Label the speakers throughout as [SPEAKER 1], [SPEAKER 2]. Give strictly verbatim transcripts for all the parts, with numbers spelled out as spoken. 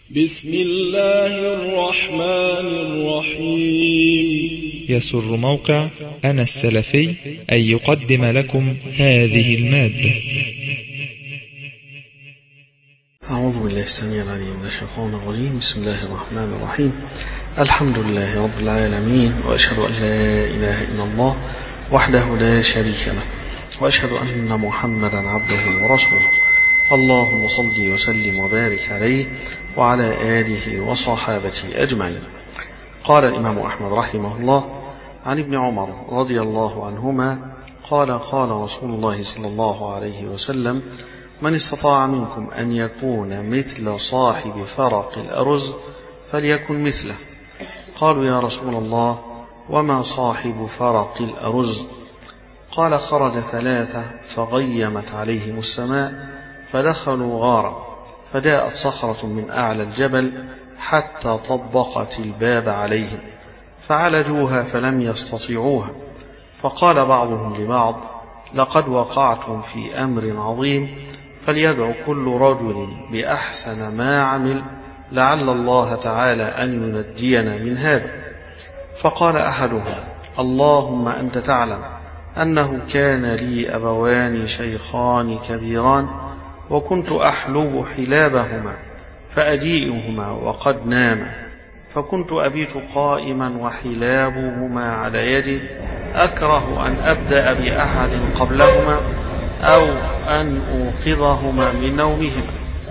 [SPEAKER 1] بسم الله الرحمن الرحيم.
[SPEAKER 2] يسر موقع أنا السلفي أن يقدم لكم هذه المادة.
[SPEAKER 3] أعوذ بالله السميع العليم من الشيطان الرجيم. بسم الله الرحمن الرحيم. الحمد لله رب العالمين، وأشهد أن لا إله إلا الله وحده لا شريك له، وأشهد أن محمدا عبده ورسوله. اللهم صل وسلم وبارك عليه وعلى آله وصحابته أجمعين. قال الإمام أحمد رحمه الله عن ابن عمر رضي الله عنهما قال قال رسول الله صلى الله عليه وسلم: من استطاع منكم أن يكون مثل صاحب فرق الأرز فليكن مثله. قالوا: يا رسول الله، وما صاحب فرق الأرز؟ قال: خرج ثلاثة فغيمت عليهم السماء فدخلوا غارا، فجاءت صخرة من أعلى الجبل حتى طبقت الباب عليهم، فعالجوها فلم يستطيعوها. فقال بعضهم لبعض: لقد وقعتم في أمر عظيم، فليدعو كل رجل بأحسن ما عمل لعل الله تعالى أن ينجينا من هذا. فقال أحدهم: اللهم أنت تعلم أنه كان لي أبوان شيخان كبيران، وكنت أحلب حلابهما فأجيئهما وقد ناما، فكنت أبيت قائما وحلابهما على يدي، أكره أن أبدأ بأحد قبلهما أو أن أوقظهما من نومهما،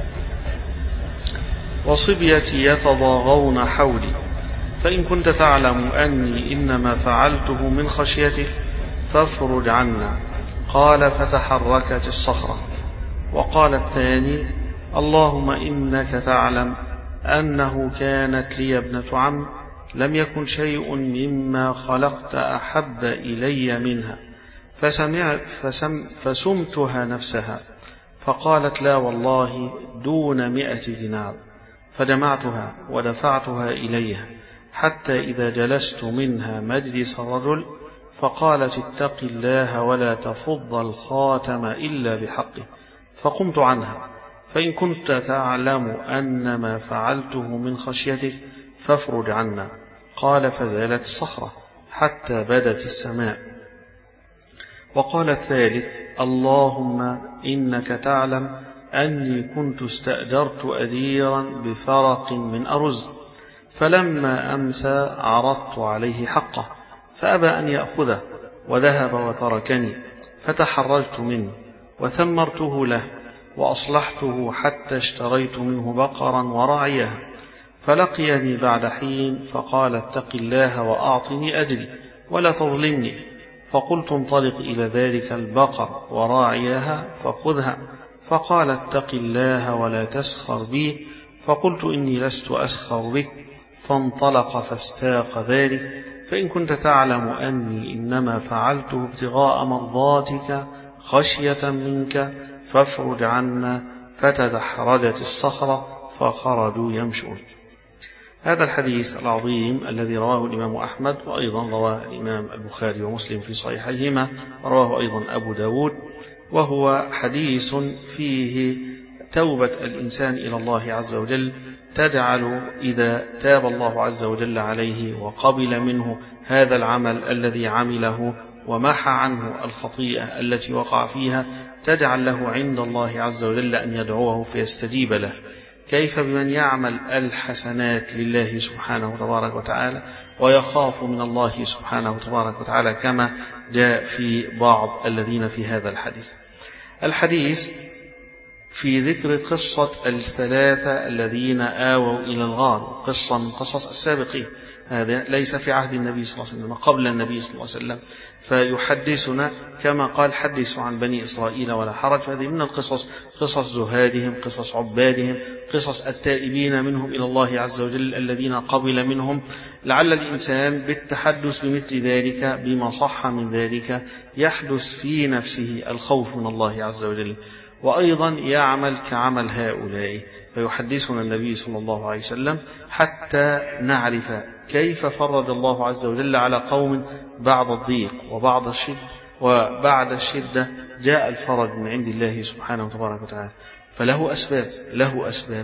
[SPEAKER 3] وصبيتي يتضاغون حولي، فإن كنت تعلم أني إنما فعلته من خشيتك فافرج عنا. قال: فتحركت الصخرة. وقال الثاني: اللهم إنك تعلم أنه كانت لي ابنة عم، لم يكن شيء مما خلقت أحب إلي منها، فسمع فسم فسمتها نفسها، فقالت: لا والله دون مئة دينار. فجمعتها ودفعتها إليها، حتى إذا جلست منها مجلس الرجل فقالت: اتق الله ولا تفض الخاتم إلا بحقه. فقمت عنها، فإن كنت تعلم أن ما فعلته من خشيتك فافرج عنا. قال: فزالت الصخرة حتى بدت السماء. وقال الثالث: اللهم إنك تعلم أني كنت استأجرت أجيرا بفرق من أرز، فلما أمسى عرضت عليه حقه فأبى أن يأخذه وذهب وتركني، فتحرجت منه وثمرته له وأصلحته حتى اشتريت منه بقرا وراعيها، فلقيني بعد حين فقال: اتق الله وأعطني أجري ولا تظلمني. فقلت: انطلق إلى ذلك البقر وراعيها فخذها. فقال: اتق الله ولا تسخر بي. فقلت: إني لست أسخر بك. فانطلق فاستاق ذلك، فإن كنت تعلم أني إنما فعلته ابتغاء مرضاتك خشية منك فافرج عنا. فتدحرجت الصخرة فخرجوا يمشون. هذا الحديث العظيم الذي رواه الإمام أحمد، وأيضا رواه الإمام البخاري ومسلم في صحيحيهما، ورواه أيضا أبو داود، وهو حديث فيه توبة الإنسان إلى الله عز وجل، تجعل إذا تاب الله عز وجل عليه وقبل منه هذا العمل الذي عمله ومحى عنه الخطيئة التي وقع فيها، تجعل له عند الله عز وجل أن يدعوه فيستجيب له. كيف بمن يعمل الحسنات لله سبحانه تبارك وتعالى ويخاف من الله سبحانه تبارك وتعالى، كما جاء في بعض الذين في هذا الحديث. الحديث في ذكر قصة الثلاثة الذين آووا إلى الغار، قصة من قصص السابقين، هذا ليس في عهد النبي صلى الله عليه وسلم، قبل النبي صلى الله عليه وسلم، فيحدثنا كما قال: حدثوا عن بني إسرائيل ولا حرج. فهذه من القصص، قصص زهادهم، قصص عبادهم، قصص التائبين منهم إلى الله عز وجل الذين قبل منهم. لعل الإنسان بالتحدث بمثل ذلك بما صح من ذلك يحدث في نفسه الخوف من الله عز وجل، وأيضا يعمل كعمل هؤلاء. فيحدثنا النبي صلى الله عليه وسلم حتى نعرف كيف فرج الله عز وجل على قوم بعد الضيق وبعد الشدة، وبعد الشدة جاء الفرج من عند الله سبحانه وتبارك وتعالى. فله أسباب له أسباب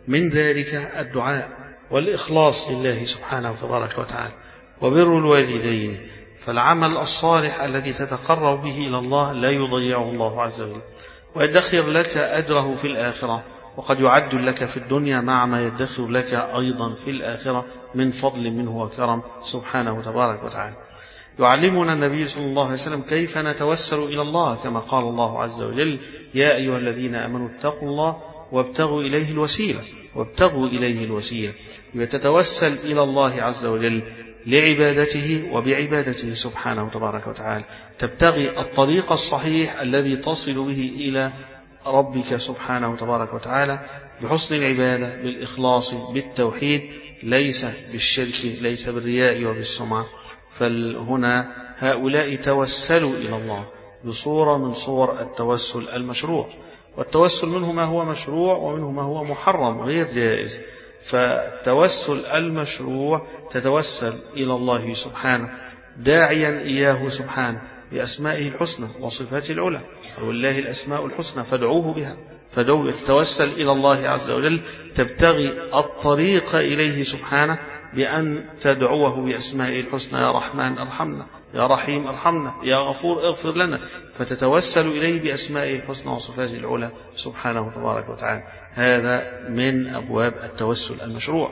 [SPEAKER 3] من ذلك الدعاء والإخلاص لله سبحانه وتبارك وتعالى وبر الوالدين. فالعمل الصالح الذي تتقرب به إلى الله لا يضيعه الله عز وجل، ويدخر لك أجره في الآخرة، وقد يعد لك في الدنيا مع ما يدخر لك أيضا في الآخرة من فضل منه وكرم سبحانه وتبارك وتعالى. يعلمنا النبي صلى الله عليه وسلم كيف نتوسل إلى الله، كما قال الله عز وجل: يا أيها الذين آمنوا اتقوا الله وابتغوا إليه الوسيلة وابتغوا إليه الوسيلة. يتتوسل إلى الله عز وجل لعبادته وبعبادته سبحانه وتبارك وتعالى، تبتغي الطريق الصحيح الذي تصل به إلى ربك سبحانه وتبارك وتعالى بحسن العبادة، بالإخلاص، بالتوحيد، ليس بالشرك، ليس بالرياء وبالسمعة. فهنا هؤلاء توسلوا إلى الله بصورة من صور التوسل المشروع، والتوسل منه ما هو مشروع ومنه ما هو محرم غير جائز. فالتوسل المشروع تتوسل إلى الله سبحانه داعيا إياه سبحانه بأسمائه الحسنى وصفاته العلى، ولله الأسماء الحسنى فادعوه بها. فدعو تتوسل إلى الله عز وجل، تبتغي الطريق إليه سبحانه بأن تدعوه بأسمائه الحسنى: يا رحمن ارحمنا، يا رحيم ارحمنا، يا غفور اغفر لنا. فتتوسل إليه بأسمائه الحسنى وصفاته العلى سبحانه وتبارك وتعالى. هذا من أبواب التوسل المشروع.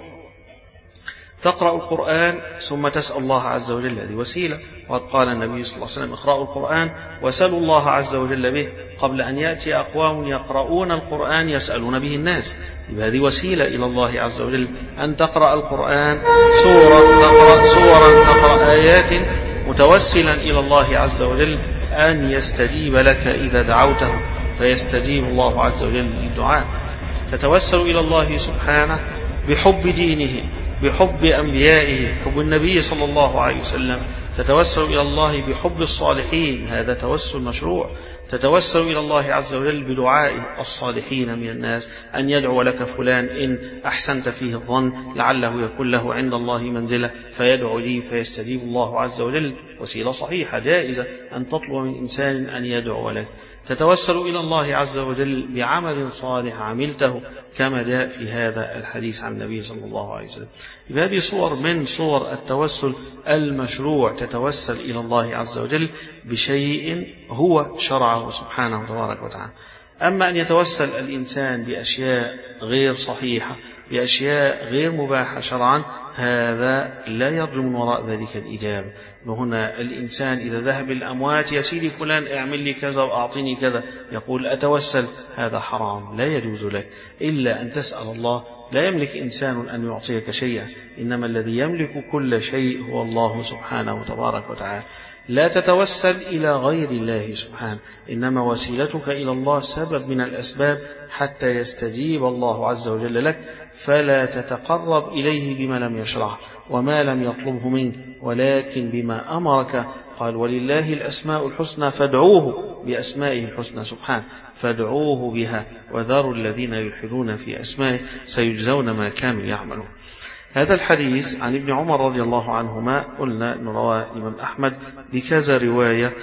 [SPEAKER 3] تقرأ القرآن ثم تسأل الله عز وجل، هذه وسيلة. وقد قال النبي صلى الله عليه وسلم: اقرأوا القرآن وسألوا الله عز وجل به قبل أن يأتي أقوام يقرؤون القرآن يسألون به الناس. هذه وسيلة إلى الله عز وجل، أن تقرأ القرآن سورة تقرأ سورا تقرأ آيات متوسلا إلى الله عز وجل أن يستجيب لك إذا دعوته، فيستجيب الله عز وجل للدعاء. تتوسل إلى الله سبحانه بحب دينه، بحب أنبيائه، حب النبي صلى الله عليه وسلم. تتوسل إلى الله بحب الصالحين، هذا توسل مشروع. تتوسل إلى الله عز وجل بدعاء الصالحين من الناس، أن يدعو لك فلان إن أحسنت فيه الظن لعله يكون له عند الله منزلة، فيدعو لي فيستجيب الله عز وجل. وسيلة صحيحة جائزة أن تطلب من إنسان أن يدعو لك. تتوسل إلى الله عز وجل بعمل صالح عملته، كما جاء في هذا الحديث عن النبي صلى الله عليه وسلم. هذه صور من صور التوسل المشروع. تتوسل إلى الله عز وجل بشيء هو شرعه سبحانه وتبارك وتعالى. أما أن يتوسل الإنسان بأشياء غير صحيحة، بأشياء غير مباحة شرعا، هذا لا يرجو من وراء ذلك الإجابة. وهنا الإنسان إذا ذهب الأموات: يا سيدي فلان اعمل لي كذا وأعطيني كذا، يقول أتوسل، هذا حرام لا يجوز لك إلا أن تسأل الله. لا يملك إنسان أن يعطيك شيئا، إنما الذي يملك كل شيء هو الله سبحانه وتبارك وتعالى. لا تتوسل إلى غير الله سبحانه، إنما وسيلتك إلى الله سبب من الأسباب حتى يستجيب الله عز وجل لك. فلا تتقرب إليه بما لم يشرع وما لم يطلبه منك، ولكن بما أمرك. قال: ولله الأسماء الحسنى فادعوه بأسمائه الحسنى سبحانه، فادعوه بها وذروا الذين يلحدون في أسمائه سيجزون ما كانوا يعملون. هذا الحديث عن ابن عمر رضي الله عنهما قلنا أن رواه الإمام أحمد بكذا رواية،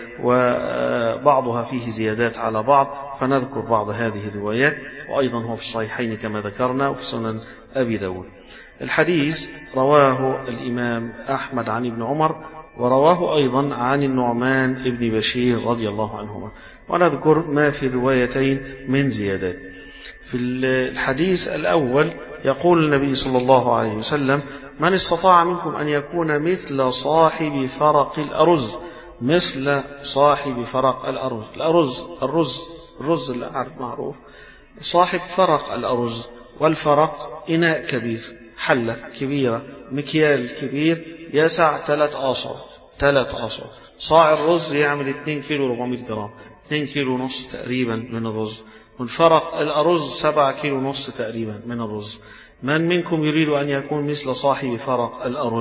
[SPEAKER 3] وبعضها فيه زيادات على بعض، فنذكر بعض هذه الروايات. وأيضا هو في الصحيحين كما ذكرنا، وفي سنن أبي داود. الحديث رواه الإمام أحمد عن ابن عمر، ورواه أيضا عن النعمان ابن بشير رضي الله عنهما. ونذكر ما في الروايتين من زيادات. في الحديث الأول يقول النبي صلى الله عليه وسلم: من استطاع منكم أن يكون مثل صاحب فرق الأرز. مثل صاحب فرق الأرز. الأرز الرز الرز المعروف، صاحب فرق الأرز. والفرق إناء كبير، حلة كبيرة، مكيال كبير يسع ثلاث آصع ثلاث آصع. صاع الرز يعمل اثنين كيلو وأربعمائة جرام، اثنين كيلو ونص تقريبا من الرز. والفرق الأرز سبعة كيلو ونص تقريبا من الرز. من منكم يريد أن يكون مثل صاحب فرق الأرز؟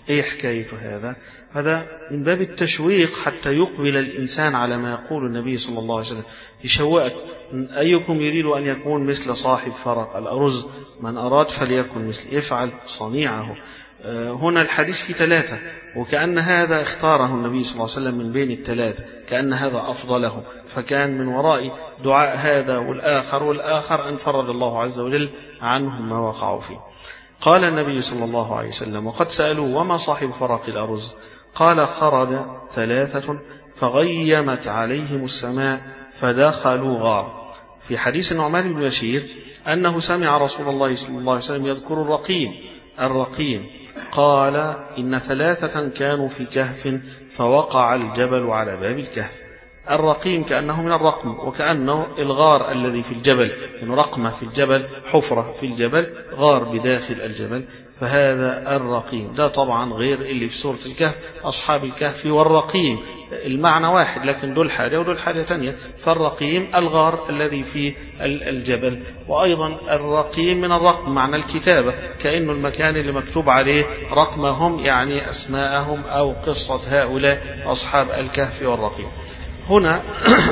[SPEAKER 3] إيه حكاية هذا؟ هذا من باب التشويق حتى يقبل الإنسان على ما يقول النبي صلى الله عليه وسلم، يشوقك. أيكم يريد أن يكون مثل صاحب فرق الأرز؟ من أراد فليكن مثل، يفعل صنيعه. هنا الحديث في ثلاثة، وكأن هذا اختاره النبي صلى الله عليه وسلم من بين الثلاثة، كأن هذا أفضله، فكان من وراء دعاء هذا والآخر والآخر أن فرج الله عز وجل عنهم ما وقعوا فيه. قال النبي صلى الله عليه وسلم: وقد سألوا وما صاحب فرق الأرز؟ قال: خرج ثلاثة فغيمت عليهم السماء فدخلوا غار. في حديث النعمان بن بشير أنه سمع رسول الله صلى الله عليه وسلم يذكر الرقيم الرقيم قال: إن ثلاثة كانوا في كهف فوقع الجبل على باب الكهف. الرقيم كأنه من الرقم، وكأنه الغار الذي في الجبل، إنه رقمة في الجبل، حفرة في الجبل، غار بداخل الجبل، فهذا الرقيم. ده طبعا غير اللي في سورة الكهف، أصحاب الكهف والرقيم المعنى واحد، لكن دول حاجة ودول حاجة تانية. فالرقيم الغار الذي في الجبل، وأيضا الرقيم من الرقم معنى الكتابة، كأنه المكان اللي مكتوب عليه رقمهم، يعني أسماءهم أو قصة هؤلاء أصحاب الكهف والرقيم. هنا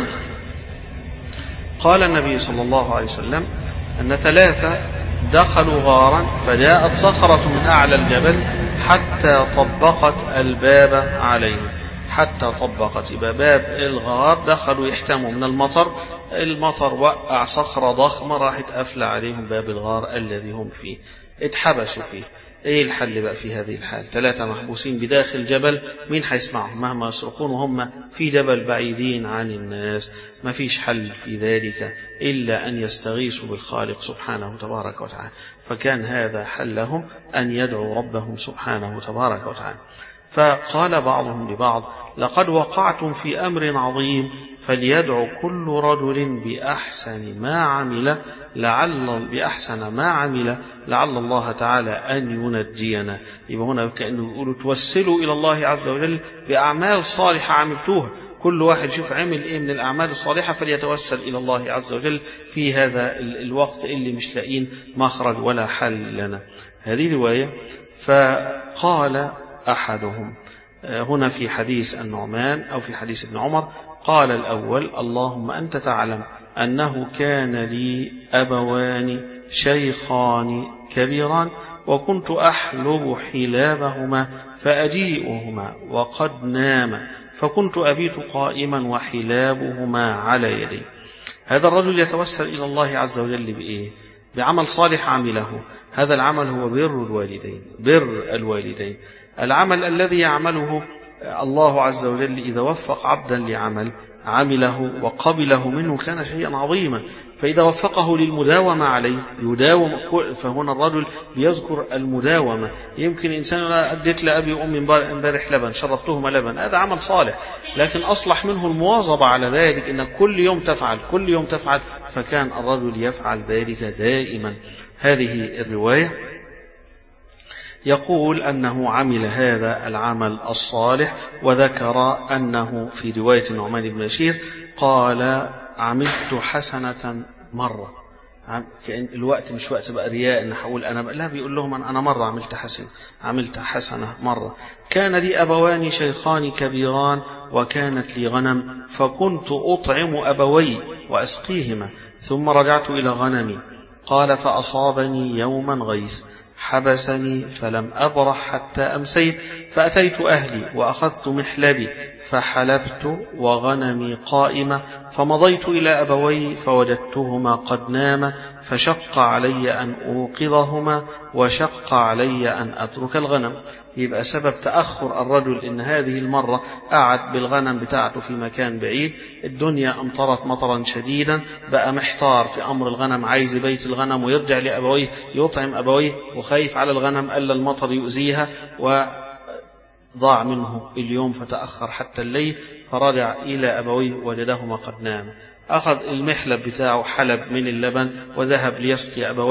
[SPEAKER 3] قال النبي صلى الله عليه وسلم أن ثلاثة دخلوا غارا فجاءت صخرة من أعلى الجبل حتى طبقت الباب عليهم، حتى طبقت باب الغار. دخلوا يحتموا من المطر، المطر وقع صخرة ضخمة راحت قافلة عليهم باب الغار الذي هم فيه، اتحبسوا فيه. ايه الحل بقى في هذه الحال؟ ثلاثة محبوسين بداخل جبل، مين هيسمعهم مهما يصرخون وهم في جبل بعيدين عن الناس؟ ما فيش حل في ذلك إلا أن يستغيثوا بالخالق سبحانه تبارك وتعالى، فكان هذا حلهم أن يدعوا ربهم سبحانه تبارك وتعالى. فقال بعضهم لبعض: لقد وقعتم في أمر عظيم، فليدعو كل رجل بأحسن ما عمل لعل بأحسن ما عمل لعل الله تعالى أن ينجينا. يبقى هنا كأنه يقولوا توسلوا إلى الله عز وجل بأعمال صالحة عملتوها، كل واحد شوف عمل إيه من الأعمال الصالحة فليتوسل إلى الله عز وجل في هذا الوقت اللي مش لاقين مخرج ولا حل لنا. هذه رواية. فقال أحدهم هنا في حديث النعمان أو في حديث ابن عمر، قال الأول: اللهم أنت تعلم أنه كان لي أبوان شيخان كبيران، وكنت أحلب حلابهما فأجيئهما وقد نام، فكنت أبيت قائما وحلابهما على يدي. هذا الرجل يتوسل إلى الله عز وجل بإيه؟ بعمل صالح عمله. هذا العمل هو بر الوالدين، بر الوالدين. العمل الذي يعمله الله عز وجل إذا وفق عبدا لعمل عمله وقبله منه كان شيئا عظيما، فإذا وفقه للمداومة عليه يداوم. فهنا الرجل بيذكر المداومة. يمكن إنسان أديت لأبي وأمي امبارح لبن، شربتهما لبن، هذا عمل صالح، لكن أصلح منه المواظبة على ذلك، إن كل يوم تفعل كل يوم تفعل، فكان الرجل يفعل ذلك دائما. هذه الرواية يقول أنه عمل هذا العمل الصالح، وذكر أنه في رواية النعمان بن بشير قال: عملت حسنة مرة. كأن الوقت مش وقت بقى رياء إن حقول أنا لا، بيقول لهم أنا مرة عملت حسنة، عملت حسنة مرة. كان لي أبوان شيخان كبيران وكانت لي غنم، فكنت أطعم أبوي وأسقيهما، ثم رجعت إلى غنمي. قال: فأصابني يوما غيث حبسني فلم أبرح حتى أمسيت، فأتيت أهلي وأخذت محلبي فحلبت وغنمي قائمة، فمضيت إلى أبوي فوجدتهما قد ناما، فشق علي أن أوقظهما وشق علي أن أترك الغنم. يبقى سبب تأخر الرجل إن هذه المرة قعد بالغنم بتاعته في مكان بعيد، الدنيا أمطرت مطرا شديدا، بقى محتار في أمر الغنم، عايز بيت الغنم ويرجع لأبويه يطعم أبويه، وخايف على الغنم ألا المطر يؤذيها، وضاع منه اليوم فتأخر حتى الليل، فرجع إلى أبويه وجدهما قد نام. أخذ المحلب بتاعه حلب من اللبن وذهب ليسقي أبويه،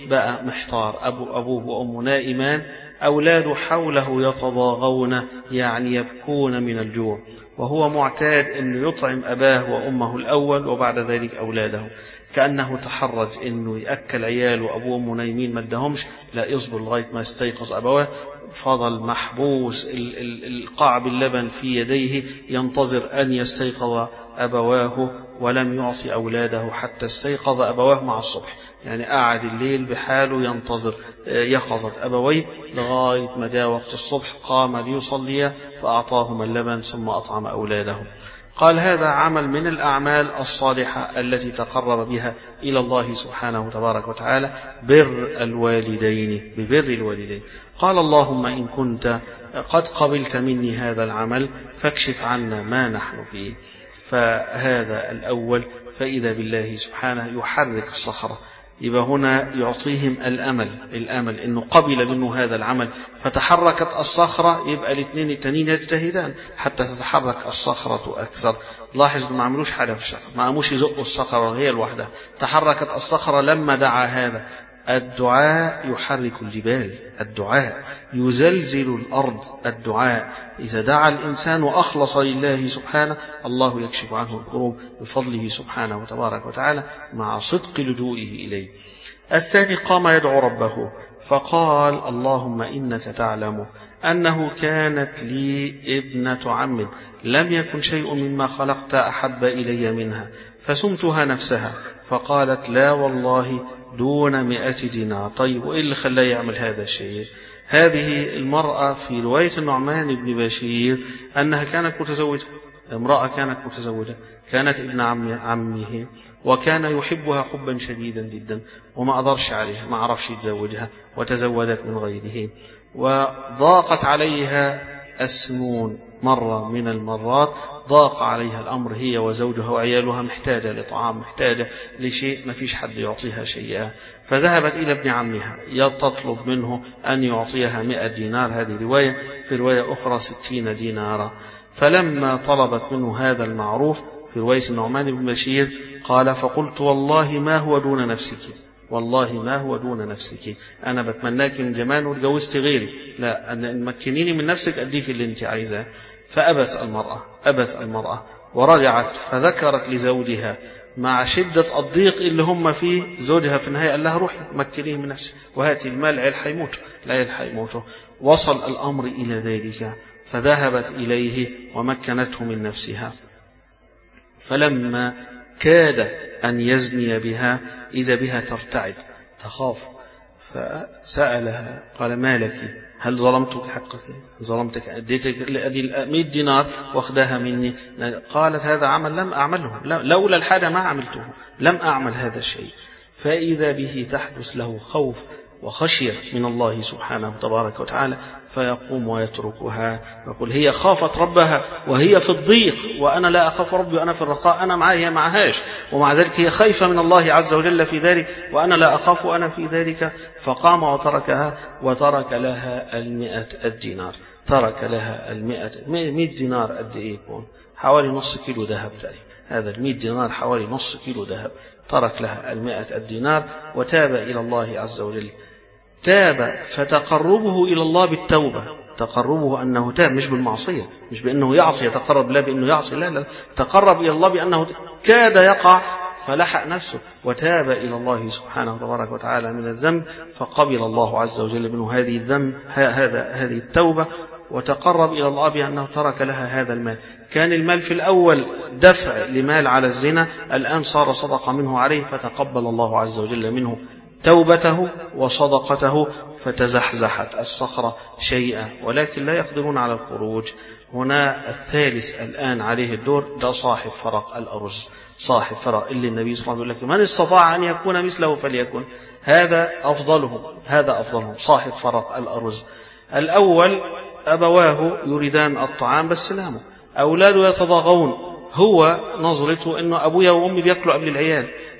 [SPEAKER 3] بقى محتار، أبو أبوه وأمه نائمان، أولاده حوله يتضاغون يعني يبكون من الجوع، وهو معتاد أنه يطعم أباه وأمه الأول وبعد ذلك أولاده، كأنه تحرج أنه يأكل عياله وأبوه وأمه نايمين ما ادهمش، لا يصبر لغاية ما يستيقظ أبواه، فضل محبوس القاع باللبن في يديه ينتظر أن يستيقظ أبواه، ولم يعطي أولاده حتى استيقظ أبواه مع الصبح، يعني قعد الليل بحاله ينتظر يقظة أبويه لغاية ما جاء وقت الصبح قام ليصلي فأعطاهما اللبن ثم أطعم أولاده. قال هذا عمل من الأعمال الصالحة التي تقرب بها إلى الله سبحانه وتبارك وتعالى، بر الوالدين، ببر الوالدين. قال اللهم إن كنت قد قبلت مني هذا العمل فاكشف عنا ما نحن فيه. فهذا الأول، فإذا بالله سبحانه يحرك الصخرة، يبقى هنا يعطيهم الأمل الأمل إنه قبل منه هذا العمل فتحركت الصخرة، يبقى الاثنين التانيين يجتهدان حتى تتحرك الصخرة أكثر. لاحظ ما عملوش حاجة في الشخص، ما عموش يزقوا الصخرة هي الوحدة، تحركت الصخرة لما دعا هذا. الدعاء يحرك الجبال، الدعاء يزلزل الأرض، الدعاء إذا دعا الإنسان وأخلص لله سبحانه الله يكشف عنه الكروب بفضله سبحانه وتبارك وتعالى مع صدق لجوئه إليه. الثاني قام يدعو ربه فقال اللهم إنك تعلم أنه كانت لي ابنة عم لم يكن شيء مما خلقت أحب إلي منها فسمتها نفسها، فقالت لا والله دون مئة دينار. طيب وإيه اللي خلاه يعمل هذا الشيء؟ هذه المرأة في رواية النعمان بن بشير أنها كانت متزوجة، امرأة كانت متزوجة، كانت ابن عم عمه، وكان يحبها حبا شديدا جدا وما أضرش عليها، ما عرفش يتزوجها وتزوجت من غيره، وضاقت عليها السنون. مرة من المرات ضاق عليها الأمر، هي وزوجها وعيالها محتاجة لطعام، محتاجة لشيء، ما فيش حد يعطيها شيئا، فذهبت إلى ابن عمها تطلب منه أن يعطيها مئة دينار، هذه رواية، في رواية أخرى ستين دينارا. فلما طلبت منه هذا المعروف في رواية النعمان بن بشير قال فقلت والله ما هو دون نفسك، والله ما هو دون نفسك، أنا بتمناك من جمال وتجوزت غيري، لا أن مكنيني من نفسك أديك اللي أنت عايزاه. فأبت المرأة، أبت المرأة ورجعت فذكرت لزوجها مع شدة الضيق اللي هم فيه، زوجها في النهاية قال لها روحي مكنيه من نفسك وهاتي المال، عيل حيموت، لا عيل حيموت. وصل الأمر إلى ذلك فذهبت إليه ومكنته من نفسها، فلما كاد أن يزني بها إذا بها ترتعد تخاف، فسألها قال ما لك، هل ظلمتك حقك، ظلمتك أديتك مئة دينار واخدها مني؟ قالت هذا عمل لم أعمله، لولا الحاجة ما عملته، لم أعمل هذا الشيء. فإذا به تحدث له خوف وخشية من الله سبحانه تبارك وتعالى، فيقوم ويتركها ويقول هي خافت ربها وهي في الضيق، وأنا لا أخاف ربي وأنا في الرخاء، أنا معها هي معهاش، ومع ذلك هي خايفة من الله عز وجل في ذلك وأنا لا أخاف وأنا في ذلك. فقام وتركها وترك لها المئة الدينار، ترك لها المئة مئة دينار. قد إيه يكون؟ حوالي نص كيلو ذهب تقريبا، هذا المئة دينار حوالي نص كيلو ذهب. ترك لها المئة الدينار وتاب إلى الله عز وجل. تاب، فتقربه إلى الله بالتوبة، تقربه أنه تاب، مش بالمعصية، مش بأنه يعصي يتقرب لا بأنه يعصي، لا لا، تقرب إلى الله بأنه كاد يقع فلحق نفسه وتاب إلى الله سبحانه تبارك وتعالى من الذنب، فقبل الله عز وجل منه هذه الذنب هذا هذه التوبة، وتقرب إلى الله بأنه ترك لها هذا المال. كان المال في الأول دفع لمال على الزنا، الآن صار صدقة منه عليه، فتقبل الله عز وجل منه توبته وصدقته، فتزحزحت الصخرة شيئا، ولكن لا يقدرون على الخروج. هنا الثالث الآن عليه الدور، ده صاحب فرق الأرز، صاحب فرق اللي النبي صلى الله عليه وسلم يقول لك من استطاع أن يكون مثله فليكن، هذا أفضلهم، هذا أفضلهم صاحب فرق الأرز. الأول أبواه يريدان الطعام بس ناموا، أولاده يتضاغون، هو نظرته أنه أبويا وأمي بيأكلوا قبل العيال،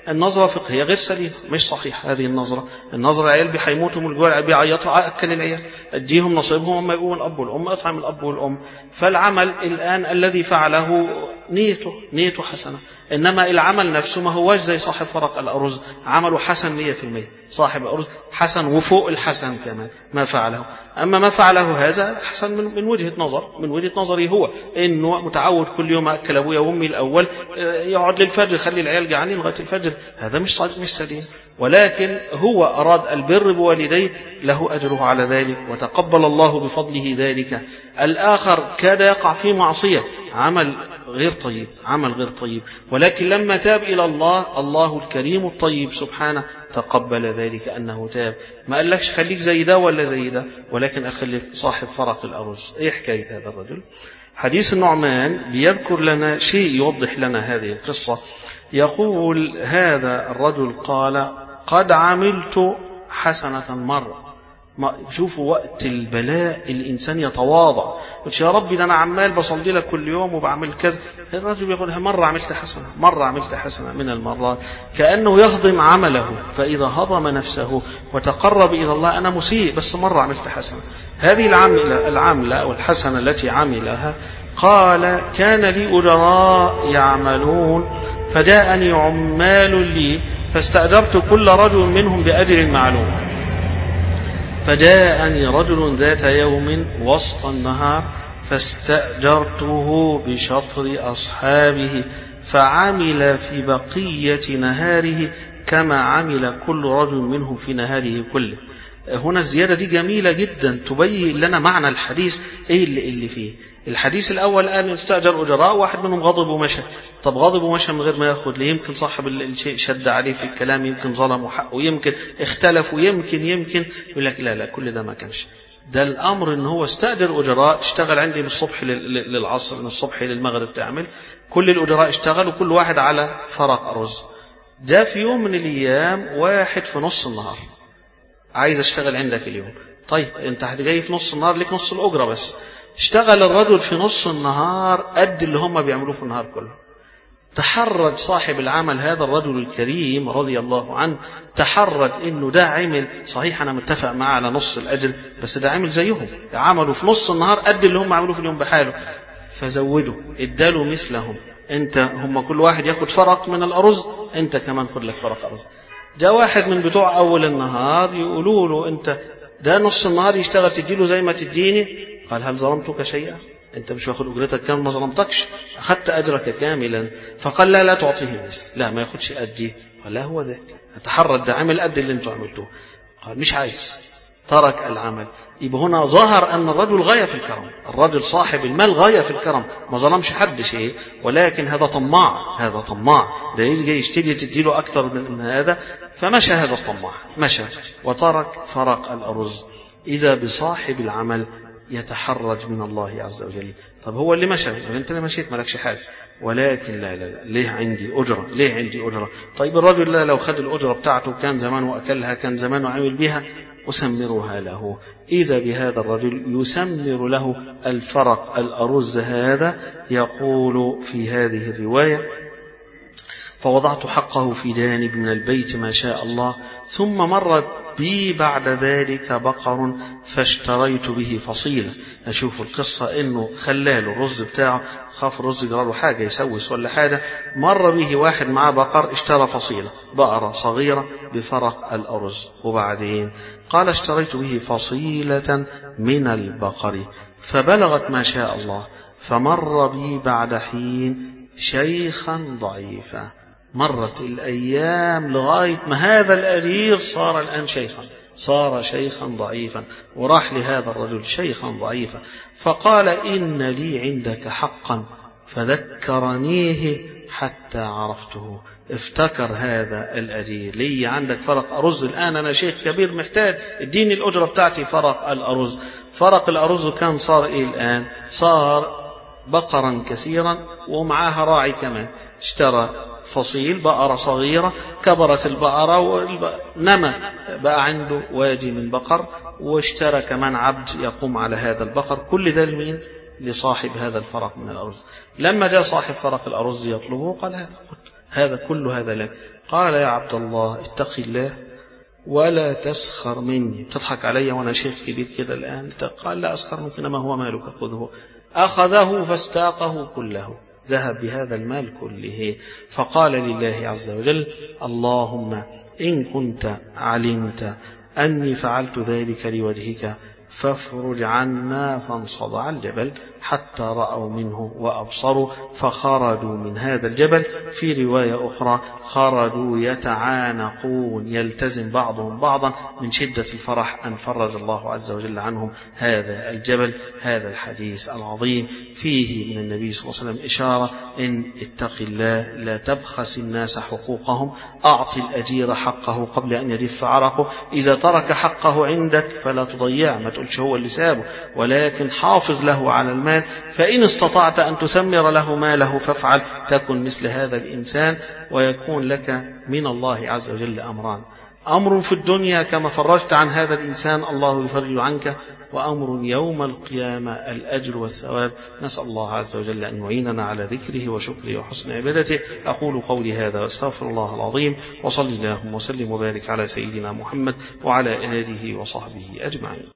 [SPEAKER 3] النظرة فقهية غير سليمة، مش صحيح هذه النظرة. النظرة العيال بيحيموتوا من الجوع، بيعيطوا، أكل العيال، أديهم نصيبهم وما يقوم الأب والأم، أطعم الأب والأم. فالعمل الآن الذي فعله نيته نيته حسنة، إنما العمل نفسه ما هوش زي صاحب فرق الأرز عمله حسن مية في المية. صاحب الأرز حسن وفوق الحسن كمان ما فعله. أما ما فعله هذا حسن من, من وجهة نظر من وجهة نظري هو إنه متعود كل يوم أكل أبويا وأمي الأول، يقعد للفجر يخلي العيال جعانين لغاية الفجر، هذا مش مش سليم. ولكن هو أراد البر بوالديه، له أجره على ذلك وتقبل الله بفضله ذلك. الآخر كاد يقع في معصية، عمل غير طيب عمل غير طيب ولكن لما تاب إلى الله، الله الكريم الطيب سبحانه تقبل ذلك أنه تاب. ما قالكش خليك زي ده ولا زي ده، ولكن أخليك صاحب فرق الأرز. إيه حكاية هذا الرجل؟ حديث النعمان بيذكر لنا شيء يوضح لنا هذه القصة. يقول هذا الرجل قال قد عملت حسنة مرة. ما شوفوا وقت البلاء الإنسان يتواضع، قلت يا ربي ده أنا عمال بصلي لك كل يوم وبعمل كذا. الرجل يقول مرة عملت حسنة مرة عملت حسنة من المرات، كأنه يهضم عمله. فإذا هضم نفسه وتقرب إلى الله، أنا مسيء بس مرة عملت حسنة. هذه العملة العملة أو الحسنة التي عملها، قال كان لي أجراء يعملون فجاءني عمال لي فاستأجرت كل رجل منهم بأجر معلوم. فجاءني رجل ذات يوم وسط النهار فاستأجرته بشطر أصحابه فعمل في بقية نهاره كما عمل كل رجل منهم في نهاره كله. هنا الزيادة دي جميلة جدا تبين لنا معنى الحديث ايه اللي, اللي فيه. الحديث الأول قال استأجر أجراء، واحد منهم غضب ومشى. طب غضب ومشى من غير ما ياخد ليه؟ يمكن صاحب الشيء شد عليه في الكلام، يمكن ظلم حقه، يمكن اختلفوا، يمكن يمكن يقول لك لا لا كل ده ما كانش. ده الأمر إن هو استأجر أجراء تشتغل عندي من الصبح للعصر، من الصبح للمغرب تعمل. كل الأجراء اشتغلوا كل واحد على فرق أرز. ده في يوم من الأيام واحد في نص النهار عايز اشتغل عندك اليوم. طيب انت هتجي في نص النهار ليك نص الأجرة بس. اشتغل الرجل في نص النهار قد اللي هم بيعملوه في النهار كله. تحرج صاحب العمل هذا الرجل الكريم رضي الله عنه، تحرج انه ده عمل صحيح انا متفق معاه على نص الاجر، بس ده عمل زيهم، عملوا في نص النهار قد اللي هم عملوه في اليوم بحاله، فزودوا ادالوا مثلهم. انت هم كل واحد ياخد فرق من الارز، انت كمان خد لك فرق ارز. جاء واحد من بتوع اول النهار يقولوا له انت ده نص النهار يشتغل تديله زي ما تديني. قال هل ظلمتك شيئا؟ انت مش واخد اجرتك كامل؟ ما ظلمتكش، اخذت اجرك كاملا. فقال لا لا تعطيه مثل، لا ما ياخدش قدي. قال لا هو ذاك اتحرج، ده عمل قد اللي انتوا عملتوه. قال مش عايز، ترك العمل. يبقى هنا ظهر ان الرجل غاية في الكرم، الرجل صاحب المال غاية في الكرم، ما ظلمش حد شيء، ولكن هذا طماع، هذا طماع ده يجي يشتري تديله اكثر من هذا. فمشى هذا الطماع، مشى وترك فرق الارز. اذا بصاحب العمل يتحرج من الله عز وجل. طب هو اللي مشى، انت اللي مشيت مالكش حاجه، ولكن لا لا لا ليه عندي أجرة، ليه عندي أجرة. طيب الرجل لا لو خد الأجرة بتاعته كان زمانه أكلها، كان زمانه عمل بها، أسمرها له. إذا بهذا الرجل يسمر له الفرق الأرز هذا. يقول في هذه الرواية فوضعت حقه في جانب من البيت ما شاء الله، ثم مرت بي بعد ذلك بقر فاشتريت به فصيلة. أشوف القصة إنه خلاله الرز بتاعه، خاف الرز جراله حاجة يسوس ولا حاجة، مر به واحد معاه بقر، اشترى فصيلة بقرة صغيرة بفرق الأرز. وبعدين قال اشتريت به فصيلة من البقر فبلغت ما شاء الله، فمر بي بعد حين شيخا ضعيفا. مرت الأيام لغاية ما هذا الأجير صار الآن شيخا، صار شيخا ضعيفا، وراح لهذا الرجل شيخا ضعيفا فقال إن لي عندك حقا، فذكرنيه حتى عرفته. افتكر هذا الأجير لي عندك فرق أرز، الآن أنا شيخ كبير محتاج، اديني الأجرة بتاعتي فرق الأرز. فرق الأرز كان صار إيه الآن؟ صار بقرا كثيرا ومعاها راعي كمان. اشترى فصيل بقرة صغيرة، كبرت البقرة ونمى، بقى عنده وادي من بقر، واشترى كمان عبد يقوم على هذا البقر. كل ده لمين؟ لصاحب هذا الفرق من الأرز. لما جاء صاحب فرق الأرز يطلبه قال هذا خد هذا كل هذا لك. قال يا عبد الله اتق الله ولا تسخر مني، تضحك علي وأنا شيخ كبير كده الآن؟ قال لا أسخر منك، ما هو مالك خذه. أخذه فاستاقه كله، ذهب بهذا المال كله. فقال لله عز وجل اللهم إن كنت علمت أني فعلت ذلك لوجهك فافرج عنا. فانصدع الجبل حتى رأوا منه وأبصروا فخرجوا من هذا الجبل. في رواية أخرى خرجوا يتعانقون يلتزم بعضهم بعضا من شدة الفرح أن فرج الله عز وجل عنهم هذا الجبل. هذا الحديث العظيم فيه من النبي صلى الله عليه وسلم إشارة إن اتق الله لا تبخس الناس حقوقهم، أعطي الأجير حقه قبل أن يجف عرقه، إذا ترك حقه عندك فلا تضيع، ما تقولش هو اللي سابه، ولكن حافظ له على المال. فإن استطعت أن تثمر له ماله فافعل، تكن مثل هذا الإنسان ويكون لك من الله عز وجل أمران: أمر في الدنيا كما فرجت عن هذا الإنسان الله يفرج عنك، وأمر يوم القيامة الأجر والثواب. نسأل الله عز وجل أن يعيننا على ذكره وشكره وحسن عبادته. أقول قولي هذا واستغفر الله العظيم، وصلى اللهم وسلم وبارك على سيدنا محمد وعلى آله وصحبه أجمعين.